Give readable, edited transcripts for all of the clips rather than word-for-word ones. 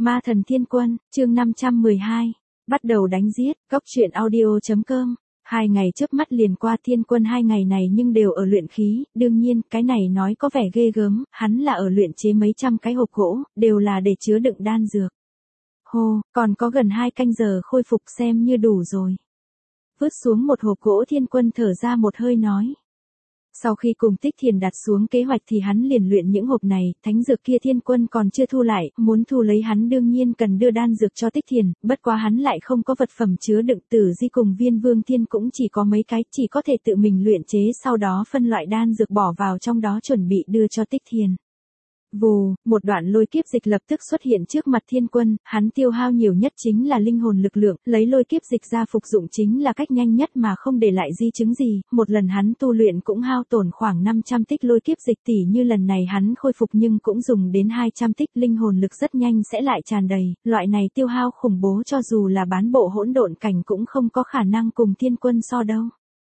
Ma thần thiên quân, chương 512. Bắt đầu đánh giết, góc truyện audio.com. 2 ngày trước mắt liền qua thiên quân 2 ngày này nhưng đều ở luyện khí, đương nhiên, cái này nói có vẻ ghê gớm, hắn là ở luyện chế mấy trăm cái hộp gỗ, đều là để chứa đựng đan dược. Hô, còn có gần 2 canh giờ khôi phục xem như đủ rồi. Vứt xuống một hộp gỗ thiên quân thở ra một hơi nói. Sau khi cùng Tích Thiền đặt xuống kế hoạch thì hắn liền luyện những hộp này, thánh dược kia thiên quân còn chưa thu lại, muốn thu lấy hắn đương nhiên cần đưa đan dược cho Tích Thiền, bất quá hắn lại không có vật phẩm chứa đựng. Tử Di cùng Viên Vương Thiên cũng chỉ có mấy cái, chỉ có thể tự mình luyện chế sau đó phân loại đan dược bỏ vào trong đó chuẩn bị đưa cho Tích Thiền. Vù, một đoạn lôi kiếp dịch lập tức xuất hiện trước mặt thiên quân, hắn tiêu hao nhiều nhất chính là linh hồn lực lượng, lấy lôi kiếp dịch ra phục dụng chính là cách nhanh nhất mà không để lại di chứng gì, một lần hắn tu luyện cũng hao tổn khoảng 500 tích lôi kiếp dịch, tỉ như lần này hắn khôi phục nhưng cũng dùng đến 200 tích, linh hồn lực rất nhanh sẽ lại tràn đầy, loại này tiêu hao khủng bố cho dù là bán bộ hỗn độn cảnh cũng không có khả năng cùng thiên quân so đâu.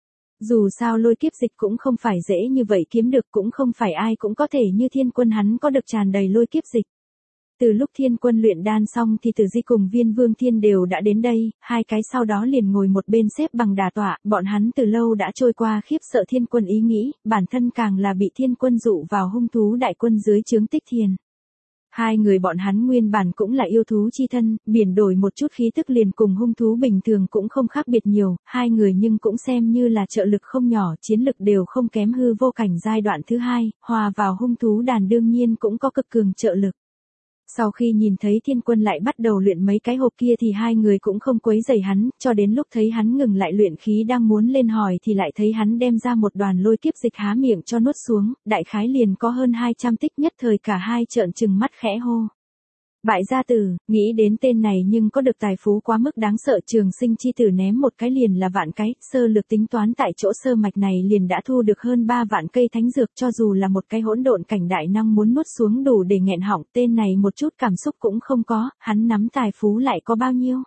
Dù sao lôi kiếp dịch cũng không phải dễ như vậy kiếm được, cũng không phải ai cũng có thể như thiên quân hắn có được tràn đầy lôi kiếp dịch. Từ lúc thiên quân luyện đan xong thì Tử Di cùng Viên Vương Thiên đều đã đến đây, 2 cái sau đó liền ngồi một bên xếp bằng đả tọa, bọn hắn từ lâu đã trôi qua khiếp sợ thiên quân ý nghĩ, bản thân càng là bị thiên quân dụ vào hung thú đại quân dưới trướng Tích Thiền. 2 người bọn hắn nguyên bản cũng là yêu thú chi thân, biển đổi một chút khí tức liền cùng hung thú bình thường cũng không khác biệt nhiều, 2 người nhưng cũng xem như là trợ lực không nhỏ, chiến lực đều không kém hư vô cảnh giai đoạn thứ 2, hòa vào hung thú đàn đương nhiên cũng có cực cường trợ lực. Sau khi nhìn thấy thiên quân lại bắt đầu luyện mấy cái hộp kia thì 2 người cũng không quấy rầy hắn, cho đến lúc thấy hắn ngừng lại luyện khí đang muốn lên hỏi thì lại thấy hắn đem ra một đoàn lôi kiếp dịch há miệng cho nuốt xuống, đại khái liền có hơn 200 tích, nhất thời cả hai trợn trừng mắt khẽ hô. Bại gia tử, nghĩ đến tên này nhưng có được tài phú quá mức đáng sợ, Trường Sinh chi tử ném một cái liền là vạn cái, sơ lược tính toán tại chỗ sơ mạch này liền đã thu được hơn 3 vạn cây thánh dược, cho dù là một cái hỗn độn cảnh đại năng muốn nuốt xuống đủ để nghẹn họng, tên này một chút cảm xúc cũng không có, hắn nắm tài phú lại có bao nhiêu.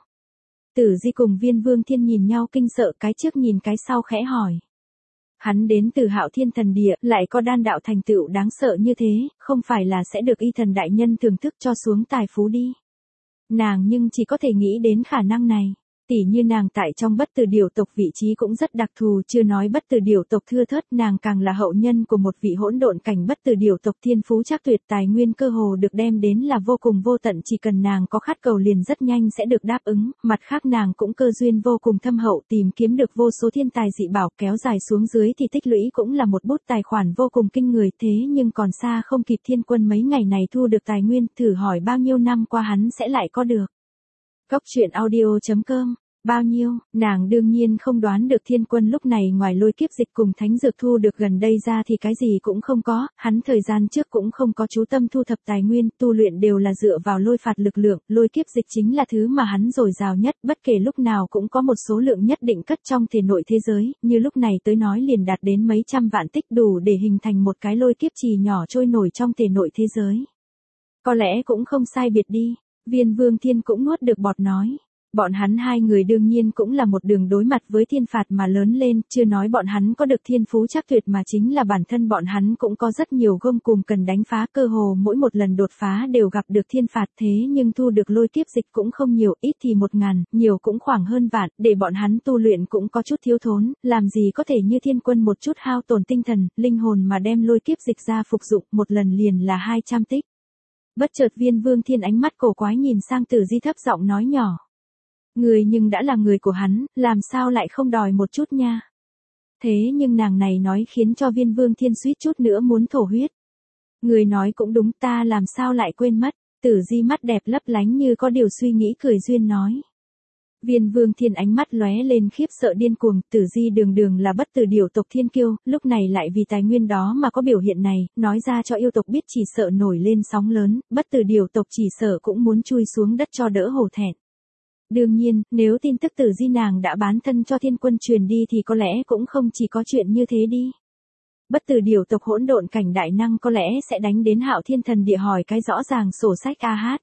Tử Di cùng Viên Vương Thiên nhìn nhau kinh sợ, cái trước nhìn cái sau khẽ hỏi. Hắn đến từ Hạo Thiên Thần Địa, lại có đan đạo thành tựu đáng sợ như thế, không phải là sẽ được Y Thần đại nhân thưởng thức cho xuống tài phú đi. Nàng nhưng chỉ có thể nghĩ đến khả năng này. Tỉ như nàng tại trong bất tử điểu tộc vị trí cũng rất đặc thù, chưa nói bất tử điểu tộc thưa thớt, nàng càng là hậu nhân của một vị hỗn độn cảnh bất tử điểu tộc, thiên phú trác tuyệt, tài nguyên cơ hồ được đem đến là vô cùng vô tận, chỉ cần nàng có khát cầu liền rất nhanh sẽ được đáp ứng, mặt khác nàng cũng cơ duyên vô cùng thâm hậu, tìm kiếm được vô số thiên tài dị bảo, kéo dài xuống dưới thì tích lũy cũng là một bút tài khoản vô cùng kinh người, thế nhưng còn xa không kịp thiên quân mấy ngày này thu được tài nguyên, thử hỏi bao nhiêu năm qua hắn sẽ lại có được. Góc truyện audio.com. Bao nhiêu, nàng đương nhiên không đoán được thiên quân lúc này ngoài lôi kiếp dịch cùng thánh dược thu được gần đây ra thì cái gì cũng không có, hắn thời gian trước cũng không có chú tâm thu thập tài nguyên, tu luyện đều là dựa vào lôi phạt lực lượng, lôi kiếp dịch chính là thứ mà hắn dồi dào nhất, bất kể lúc nào cũng có một số lượng nhất định cất trong thể nội thế giới, như lúc này tới nói liền đạt đến mấy trăm vạn tích, đủ để hình thành một cái lôi kiếp trì nhỏ trôi nổi trong thể nội thế giới. Có lẽ cũng không sai biệt đi. Viên Vương Thiên cũng nuốt được bọt nói. Bọn hắn 2 người đương nhiên cũng là một đường đối mặt với thiên phạt mà lớn lên, chưa nói bọn hắn có được thiên phú trác tuyệt mà chính là bản thân bọn hắn cũng có rất nhiều gông cùm cần đánh phá, cơ hồ mỗi một lần đột phá đều gặp được thiên phạt, thế nhưng thu được lôi kiếp dịch cũng không nhiều, ít thì 1000, nhiều cũng khoảng hơn vạn, để bọn hắn tu luyện cũng có chút thiếu thốn, làm gì có thể như thiên quân một chút hao tổn tinh thần, linh hồn mà đem lôi kiếp dịch ra phục dụng, một lần liền là 200 tích. Bất chợt Viên Vương Thiên ánh mắt cổ quái nhìn sang Tử Di thấp giọng nói nhỏ. Người nhưng đã là người của hắn, làm sao lại không đòi một chút nha. Thế nhưng nàng này nói khiến cho Viên Vương Thiên suýt chút nữa muốn thổ huyết. Người nói cũng đúng, ta làm sao lại quên mất. Tử Di mắt đẹp lấp lánh như có điều suy nghĩ cười duyên nói. Viên Vương Thiên ánh mắt lóe lên khiếp sợ điên cuồng, Tử Di đường đường là bất tử điểu tộc thiên kiêu, lúc này lại vì tài nguyên đó mà có biểu hiện này, nói ra cho yêu tộc biết chỉ sợ nổi lên sóng lớn, bất tử điểu tộc chỉ sợ cũng muốn chui xuống đất cho đỡ hổ thẹn. Đương nhiên, nếu tin tức Tử Di nàng đã bán thân cho thiên quân truyền đi thì có lẽ cũng không chỉ có chuyện như thế đi. Bất tử điểu tộc hỗn độn cảnh đại năng có lẽ sẽ đánh đến Hạo Thiên Thần Địa hỏi cái rõ ràng sổ sách a hát.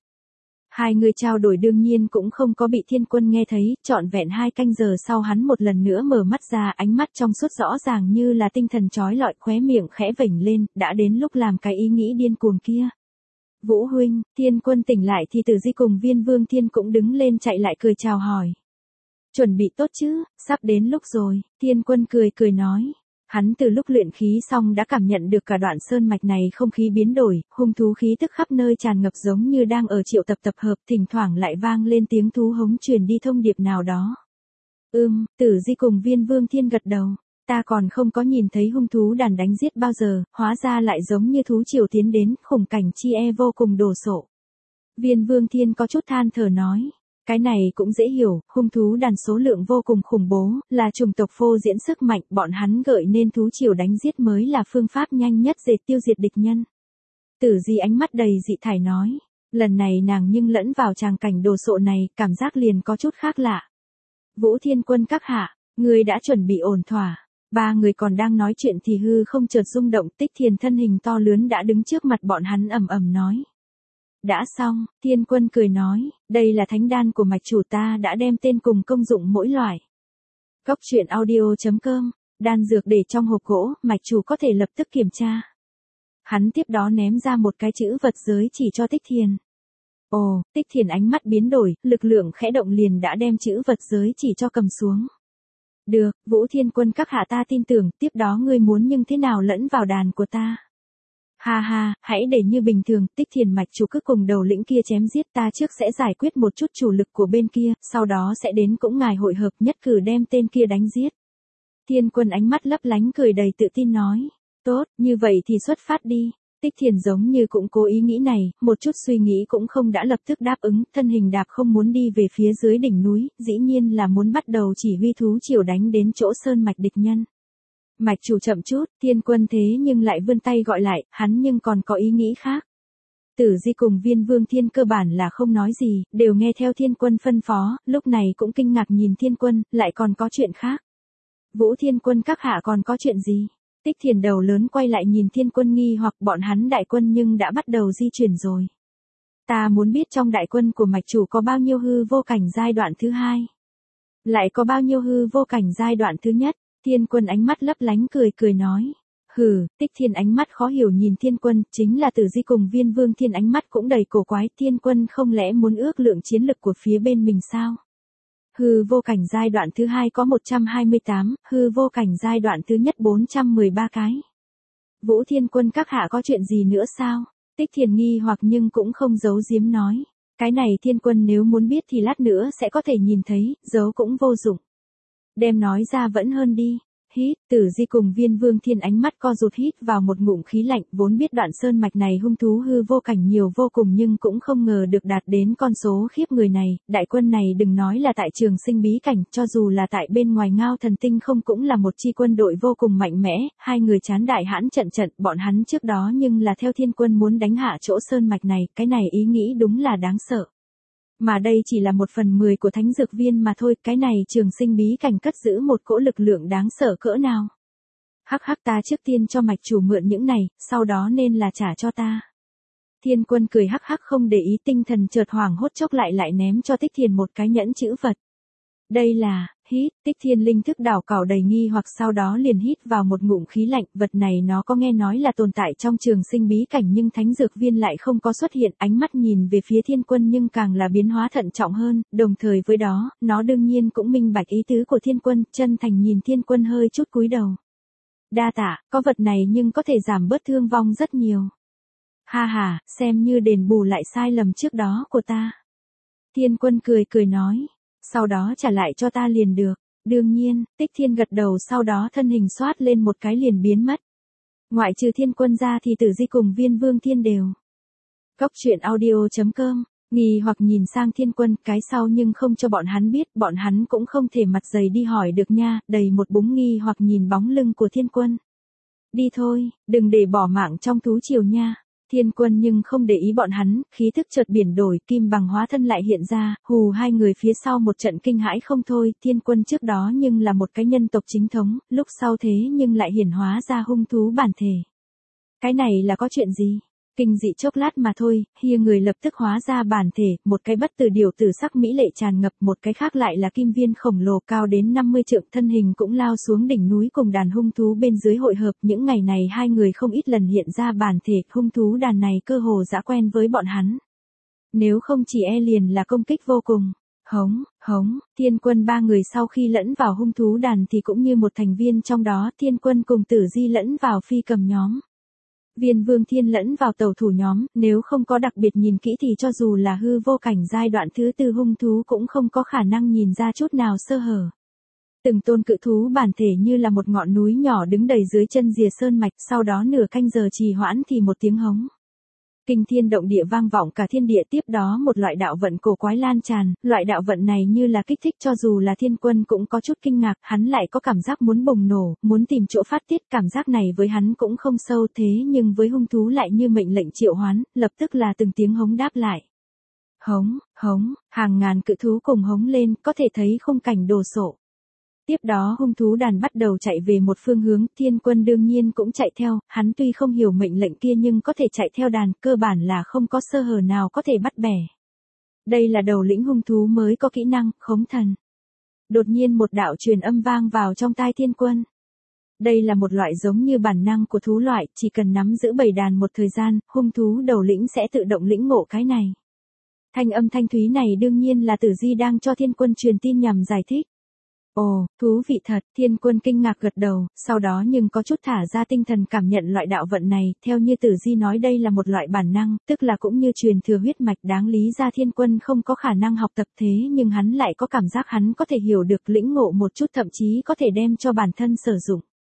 2 người trao đổi đương nhiên cũng không có bị thiên quân nghe thấy, trọn vẹn 2 canh giờ sau hắn một lần nữa mở mắt ra, ánh mắt trong suốt rõ ràng như là tinh thần chói lọi, khóe miệng khẽ vểnh lên, đã đến lúc làm cái ý nghĩ điên cuồng kia. Vũ huynh, Thiên Quân tỉnh lại thì Tử Di cùng Viên Vương Thiên cũng đứng lên chạy lại cười chào hỏi. Chuẩn bị tốt chứ, sắp đến lúc rồi, Thiên Quân cười cười nói. Hắn từ lúc luyện khí xong đã cảm nhận được cả đoạn sơn mạch này không khí biến đổi, hung thú khí tức khắp nơi tràn ngập giống như đang ở triệu tập tập hợp, thỉnh thoảng lại vang lên tiếng thú hống truyền đi thông điệp nào đó. Tử Di cùng Viên Vương Thiên gật đầu. Ta còn không có nhìn thấy hung thú đàn đánh giết bao giờ, hóa ra lại giống như thú triều tiến đến, khủng cảnh chi e vô cùng đồ sộ. Viên Vương Thiên có chút than thở nói. Cái này cũng dễ hiểu, hung thú đàn số lượng vô cùng khủng bố, là chủng tộc phô diễn sức mạnh, bọn hắn gợi nên thú triều đánh giết mới là phương pháp nhanh nhất để tiêu diệt địch nhân. Tử Di ánh mắt đầy dị thải nói. Lần này nàng nhưng lẫn vào tràng cảnh đồ sộ này, cảm giác liền có chút khác lạ. Vũ Thiên Quân các hạ, người đã chuẩn bị ổn thỏa. Ba người còn đang nói chuyện thì hư không chợt rung động, Tích Thiền thân hình to lớn đã đứng trước mặt bọn hắn ầm ầm nói. Đã xong, Thiên Quân cười nói, đây là thánh đan của mạch chủ ta đã đem tên cùng công dụng mỗi loại. Cốc truyện audio.com, đan dược để trong hộp gỗ, mạch chủ có thể lập tức kiểm tra. Hắn tiếp đó ném ra một cái chữ vật giới chỉ cho Tích Thiền. Ồ, Tích Thiền ánh mắt biến đổi, lực lượng khẽ động liền đã đem chữ vật giới chỉ cho cầm xuống. Được, Vũ Thiên Quân các hạ ta tin tưởng, tiếp đó ngươi muốn nhưng thế nào lẫn vào đàn của ta. Ha ha, hãy để như bình thường, Tích Thiền mạch chủ cứ cùng đầu lĩnh kia chém giết, ta trước sẽ giải quyết một chút chủ lực của bên kia, sau đó sẽ đến cũng ngài hội hợp nhất cử đem tên kia đánh giết. Thiên Quân ánh mắt lấp lánh cười đầy tự tin nói. Tốt, như vậy thì xuất phát đi. Tích Thiền giống như cũng cố ý nghĩ này, một chút suy nghĩ cũng không đã lập tức đáp ứng, thân hình đạp không muốn đi về phía dưới đỉnh núi, dĩ nhiên là muốn bắt đầu chỉ huy thú triều đánh đến chỗ sơn mạch địch nhân. Mạch chủ chậm chút, Thiên Quân thế nhưng lại vươn tay gọi lại, hắn nhưng còn có ý nghĩ khác. Tử Di cùng Viên Vương Thiên cơ bản là không nói gì, đều nghe theo Thiên Quân phân phó, lúc này cũng kinh ngạc nhìn Thiên Quân, lại còn có chuyện khác. Vũ Thiên Quân các hạ còn có chuyện gì? Tích Thiền đầu lớn quay lại nhìn Thiên Quân nghi hoặc bọn hắn đại quân nhưng đã bắt đầu di chuyển rồi. Ta muốn biết trong đại quân của mạch chủ có bao nhiêu hư vô cảnh giai đoạn thứ hai. Lại có bao nhiêu hư vô cảnh giai đoạn thứ nhất. Thiên Quân ánh mắt lấp lánh cười cười nói. Hừ, Tích Thiền ánh mắt khó hiểu nhìn Thiên Quân, chính là Tử Di cùng Viên Vương Thiên ánh mắt cũng đầy cổ quái. Thiên Quân không lẽ muốn ước lượng chiến lực của phía bên mình sao? Hư vô cảnh giai đoạn thứ hai có 128, hư vô cảnh giai đoạn thứ nhất 413 cái. Vũ Thiên Quân các hạ có chuyện gì nữa sao? Tích Thiền nghi hoặc nhưng cũng không giấu giếm nói. Cái này Thiên Quân nếu muốn biết thì lát nữa sẽ có thể nhìn thấy, giấu cũng vô dụng. Đem nói ra vẫn hơn đi. Hít, Tử Di cùng Viên Vương Thiên ánh mắt co rụt hít vào một ngụm khí lạnh, vốn biết đoạn sơn mạch này hung thú hư vô cảnh nhiều vô cùng nhưng cũng không ngờ được đạt đến con số khiếp người này, đại quân này đừng nói là tại Trường Sinh bí cảnh, cho dù là tại bên ngoài Ngao Thần Tinh không cũng là một chi quân đội vô cùng mạnh mẽ, hai người chán đại hãn trận trận, bọn hắn trước đó nhưng là theo Thiên Quân muốn đánh hạ chỗ sơn mạch này, cái này ý nghĩ đúng là đáng sợ. Mà đây chỉ là 1/10 của thánh dược viên mà thôi, cái này Trường Sinh bí cảnh cất giữ một cỗ lực lượng đáng sợ cỡ nào. Hắc hắc, ta trước tiên cho mạch chủ mượn những này, sau đó nên là trả cho ta. Thiên Quân cười hắc hắc không để ý, tinh thần chợt hoảng hốt chốc lại ném cho Tích Thiền một cái nhẫn chữ vật. Đây là, hít, Tích Thiền linh thức đảo cảo đầy nghi hoặc sau đó liền hít vào một ngụm khí lạnh, vật này nó có nghe nói là tồn tại trong Trường Sinh bí cảnh nhưng thánh dược viên lại không có xuất hiện, ánh mắt nhìn về phía Thiên Quân nhưng càng là biến hóa thận trọng hơn, đồng thời với đó, nó đương nhiên cũng minh bạch ý tứ của Thiên Quân, chân thành nhìn Thiên Quân hơi chút cúi đầu. Đa tạ, có vật này nhưng có thể giảm bớt thương vong rất nhiều. Ha ha, xem như đền bù lại sai lầm trước đó của ta. Thiên Quân cười cười nói. Sau đó trả lại cho ta liền được. Đương nhiên, Tích Thiên gật đầu sau đó thân hình xoát lên một cái liền biến mất. Ngoại trừ Thiên Quân ra thì Tử Di cùng Viên Vương Thiên đều. Cốc truyện audio.com, nghi hoặc nhìn sang Thiên Quân cái sau nhưng không cho bọn hắn biết, bọn hắn cũng không thể mặt dày đi hỏi được nha, đầy một búng nghi hoặc nhìn bóng lưng của Thiên Quân. Đi thôi, đừng để bỏ mạng trong thú triều nha. Thiên Quân nhưng không để ý bọn hắn, khí thức chợt biển đổi, kim bằng hóa thân lại hiện ra, hù hai người phía sau một trận kinh hãi không thôi, Thiên Quân trước đó nhưng là một cái nhân tộc chính thống, lúc sau thế nhưng lại hiển hóa ra hung thú bản thể. Cái này là có chuyện gì? Kinh dị chốc lát mà thôi, hia người lập tức hóa ra bản thể, một cái bất tử điều tử sắc mỹ lệ tràn ngập, một cái khác lại là kim viên khổng lồ cao đến 50 trượng, thân hình cũng lao xuống đỉnh núi cùng đàn hung thú bên dưới hội hợp. Những ngày này hai người không ít lần hiện ra bản thể, hung thú đàn này cơ hồ đã quen với bọn hắn. Nếu không chỉ e liền là công kích vô cùng. Hống, hống, Thiên Quân ba người sau khi lẫn vào hung thú đàn thì cũng như một thành viên trong đó, Thiên Quân cùng Tử Di lẫn vào phi cầm nhóm. Viên Vương Thiên lẫn vào tàu thủ nhóm, nếu không có đặc biệt nhìn kỹ thì cho dù là hư vô cảnh giai đoạn thứ tư hung thú cũng không có khả năng nhìn ra chút nào sơ hở. Từng tôn cự thú bản thể như là một ngọn núi nhỏ đứng đầy dưới chân rìa sơn mạch, sau đó nửa canh giờ trì hoãn thì một tiếng hống kinh thiên động địa vang vọng cả thiên địa, tiếp đó một loại đạo vận cổ quái lan tràn, loại đạo vận này như là kích thích cho dù là Thiên Quân cũng có chút kinh ngạc, hắn lại có cảm giác muốn bùng nổ, muốn tìm chỗ phát tiết, cảm giác này với hắn cũng không sâu thế nhưng với hung thú lại như mệnh lệnh triệu hoán, lập tức là từng tiếng hống đáp lại. Hống, hống, hàng ngàn cự thú cùng hống lên, có thể thấy khung cảnh đồ sộ. Tiếp đó hung thú đàn bắt đầu chạy về một phương hướng, Thiên Quân đương nhiên cũng chạy theo, hắn tuy không hiểu mệnh lệnh kia nhưng có thể chạy theo đàn, cơ bản là không có sơ hở nào có thể bắt bẻ. Đây là đầu lĩnh hung thú mới có kỹ năng, khống thần. Đột nhiên một đạo truyền âm vang vào trong tai Thiên Quân. Đây là một loại giống như bản năng của thú loại, chỉ cần nắm giữ bầy đàn một thời gian, hung thú đầu lĩnh sẽ tự động lĩnh ngộ cái này. Thanh âm thanh thúy này đương nhiên là Tử Di đang cho Thiên Quân truyền tin nhằm giải thích. Ồ, thú vị thật, Thiên Quân kinh ngạc gật đầu, sau đó nhưng có chút thả ra tinh thần cảm nhận loại đạo vận này, theo như Tử Di nói đây là một loại bản năng, tức là cũng như truyền thừa huyết mạch, đáng lý ra Thiên Quân không có khả năng học tập thế nhưng hắn lại có cảm giác hắn có thể hiểu được, lĩnh ngộ một chút, thậm chí có thể đem cho bản thân sử dụng.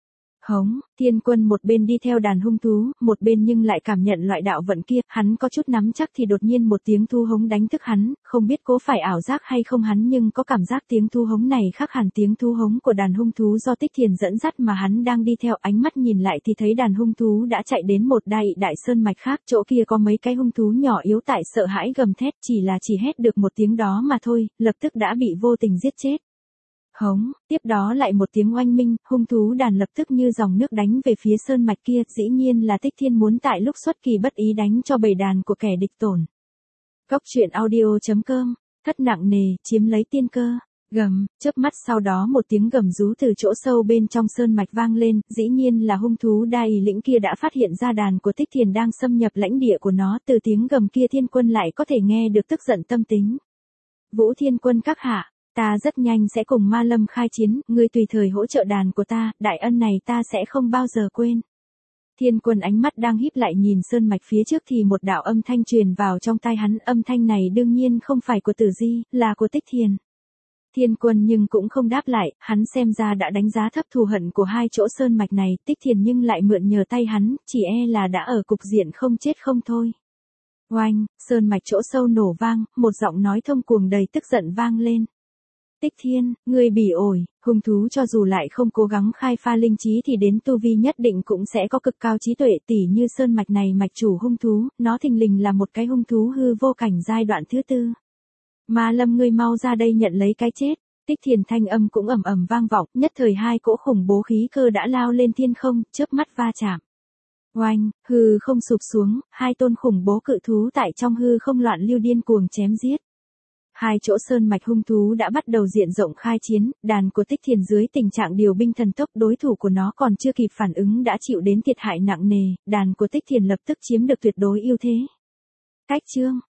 Hống, Thiên Quân một bên đi theo đàn hung thú, một bên nhưng lại cảm nhận loại đạo vận kia, hắn có chút nắm chắc thì đột nhiên một tiếng thu hống đánh thức hắn, không biết có phải ảo giác hay không hắn nhưng có cảm giác tiếng thu hống này khác hẳn tiếng thu hống của đàn hung thú do Tích Thiền dẫn dắt mà hắn đang đi theo, ánh mắt nhìn lại thì thấy đàn hung thú đã chạy đến một đại sơn mạch khác, chỗ kia có mấy cái hung thú nhỏ yếu tại sợ hãi gầm thét, chỉ hét được một tiếng đó mà thôi, lập tức đã bị vô tình giết chết. Hống, tiếp đó lại một tiếng oanh minh, hung thú đàn lập tức như dòng nước đánh về phía sơn mạch kia, dĩ nhiên là Tích Thiên muốn tại lúc xuất kỳ bất ý đánh cho bầy đàn của kẻ địch tổn. Góc truyện audio.com, thất nặng nề, chiếm lấy tiên cơ, gầm, chớp mắt sau đó một tiếng gầm rú từ chỗ sâu bên trong sơn mạch vang lên, dĩ nhiên là hung thú đa ỷ lĩnh kia đã phát hiện ra đàn của Tích Thiền đang xâm nhập lãnh địa của nó, từ tiếng gầm kia Thiên Quân lại có thể nghe được tức giận tâm tính. Vũ Thiên Quân các hạ. Ta rất nhanh sẽ cùng Ma Lâm khai chiến, ngươi tùy thời hỗ trợ đàn của ta, đại ân này ta sẽ không bao giờ quên. Thiên Quân ánh mắt đang híp lại nhìn sơn mạch phía trước thì một đạo âm thanh truyền vào trong tai hắn, âm thanh này đương nhiên không phải của Tử Di, là của Tích Thiền. Thiên Quân nhưng cũng không đáp lại, hắn xem ra đã đánh giá thấp thù hận của hai chỗ sơn mạch này, Tích Thiền nhưng lại mượn nhờ tay hắn, chỉ e là đã ở cục diện không chết không thôi. Oanh, sơn mạch chỗ sâu nổ vang, một giọng nói thông cuồng đầy tức giận vang lên. Tích Thiên, ngươi bỉ ổi, hung thú cho dù lại không cố gắng khai pha linh trí thì đến tu vi nhất định cũng sẽ có cực cao trí tuệ, tỉ như sơn mạch này mạch chủ hung thú, nó thình lình là một cái hung thú hư vô cảnh giai đoạn thứ tư. Ma Lâm ngươi mau ra đây nhận lấy cái chết. Tích Thiền thanh âm cũng ầm ầm vang vọng, nhất thời hai cỗ khủng bố khí cơ đã lao lên thiên không, chớp mắt va chạm. Oanh, hư không sụp xuống, hai tôn khủng bố cự thú tại trong hư không loạn lưu điên cuồng chém giết. Hai chỗ sơn mạch hung thú đã bắt đầu diện rộng khai chiến, đàn của Tích Thiền dưới tình trạng điều binh thần tốc, đối thủ của nó còn chưa kịp phản ứng đã chịu đến thiệt hại nặng nề, đàn của Tích Thiền lập tức chiếm được tuyệt đối ưu thế. Cách chương